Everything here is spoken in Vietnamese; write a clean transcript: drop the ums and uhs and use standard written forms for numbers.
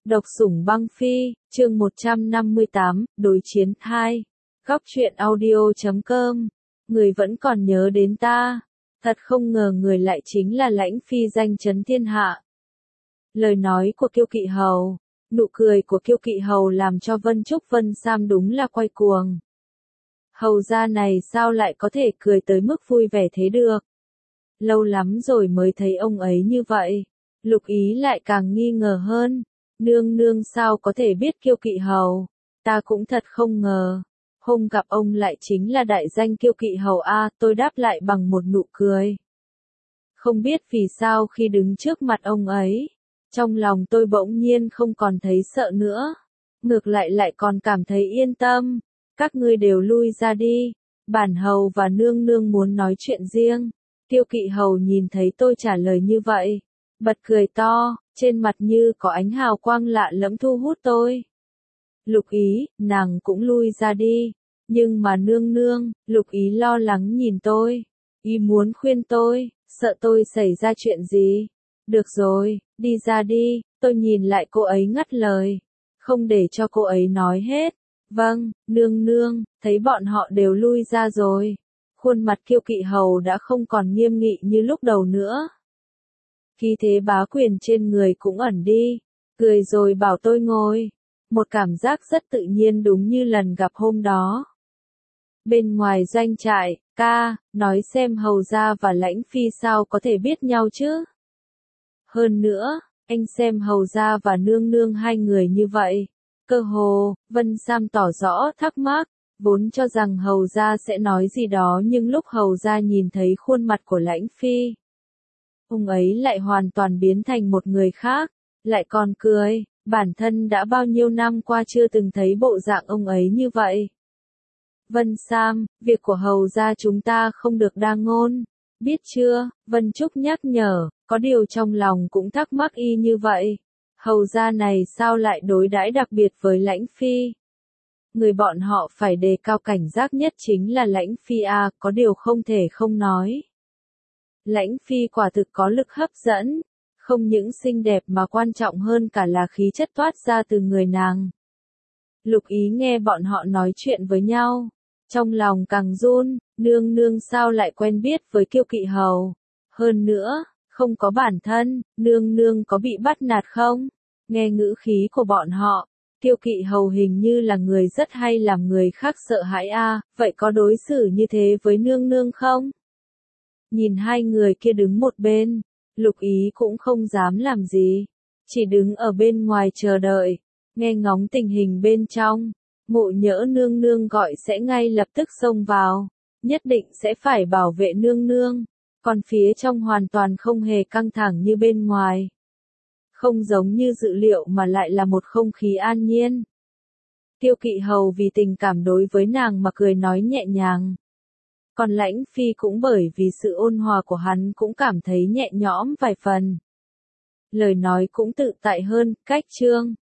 Độc sủng băng phi, chương 158, đối chiến 2. Góc truyện audio.com. Người vẫn còn nhớ đến ta. Thật không ngờ người lại chính là Lãnh Phi danh chấn thiên hạ. Lời nói của Kiêu Kỵ Hầu, nụ cười của Kiêu Kỵ Hầu làm cho Vân Trúc Vân Sam đúng là quay cuồng. Hầu gia này sao lại có thể cười tới mức vui vẻ thế được? Lâu lắm rồi mới thấy ông ấy như vậy. Lục Ý lại càng nghi ngờ hơn. Nương nương sao có thể biết Kiêu Kỵ Hầu? Ta cũng thật không ngờ. Hôm gặp ông lại chính là đại danh Kiêu Kỵ Hầu a, tôi đáp lại bằng một nụ cười. Không biết vì sao khi đứng trước mặt ông ấy, trong lòng tôi bỗng nhiên không còn thấy sợ nữa. Ngược lại lại còn cảm thấy yên tâm. Các ngươi đều lui ra đi. Bản hầu và nương nương muốn nói chuyện riêng. Kiêu Kỵ Hầu nhìn thấy tôi trả lời như vậy, bật cười to, trên mặt như có ánh hào quang lạ lẫm thu hút tôi. Lục Ý, nàng cũng lui ra đi. Nhưng mà nương nương, Lục Ý lo lắng nhìn tôi. Ý muốn khuyên tôi, sợ tôi xảy ra chuyện gì. Được rồi, đi ra đi, tôi nhìn lại cô ấy ngắt lời. Không để cho cô ấy nói hết. Vâng, nương nương, thấy bọn họ đều lui ra rồi. Khuôn mặt Kiêu Kỵ Hầu đã không còn nghiêm nghị như lúc đầu nữa. Khí thế bá quyền trên người cũng ẩn đi, cười rồi bảo tôi ngồi. Một cảm giác rất tự nhiên đúng như lần gặp hôm đó. Bên ngoài doanh trại, ca, nói xem Hầu gia và Lãnh Phi sao có thể biết nhau chứ? Hơn nữa, anh xem Hầu gia và nương nương hai người như vậy. Cơ hồ, Vân Sam tỏ rõ thắc mắc, vốn cho rằng Hầu gia sẽ nói gì đó nhưng lúc Hầu gia nhìn thấy khuôn mặt của Lãnh Phi, ông ấy lại hoàn toàn biến thành một người khác, lại còn cười, bản thân đã bao nhiêu năm qua chưa từng thấy bộ dạng ông ấy như vậy. Vân Sam, việc của Hầu gia chúng ta không được đa ngôn, biết chưa? Vân Trúc nhắc nhở, có điều trong lòng cũng thắc mắc y như vậy. Hầu gia này sao lại đối đãi đặc biệt với Lãnh Phi? Người bọn họ phải đề cao cảnh giác nhất chính là Lãnh Phi a, có điều không thể không nói. Lãnh Phi quả thực có lực hấp dẫn, không những xinh đẹp mà quan trọng hơn cả là khí chất toát ra từ người nàng. Lục Ý nghe bọn họ nói chuyện với nhau, trong lòng càng run, nương nương sao lại quen biết với Kiêu Kỵ Hầu? Hơn nữa, không có bản thân, nương nương có bị bắt nạt không? Nghe ngữ khí của bọn họ, Kiêu Kỵ Hầu hình như là người rất hay làm người khác sợ hãi a, vậy có đối xử như thế với nương nương không? Nhìn hai người kia đứng một bên, Lục Ý cũng không dám làm gì, chỉ đứng ở bên ngoài chờ đợi, nghe ngóng tình hình bên trong. Ngộ nhỡ nương nương gọi sẽ ngay lập tức xông vào, nhất định sẽ phải bảo vệ nương nương, còn phía trong hoàn toàn không hề căng thẳng như bên ngoài. Không giống như dự liệu mà lại là một không khí an nhiên. Kiêu Kỵ Hầu vì tình cảm đối với nàng mà cười nói nhẹ nhàng. Còn Lãnh Phi cũng bởi vì sự ôn hòa của hắn cũng cảm thấy nhẹ nhõm vài phần. Lời nói cũng tự tại hơn, cách chương.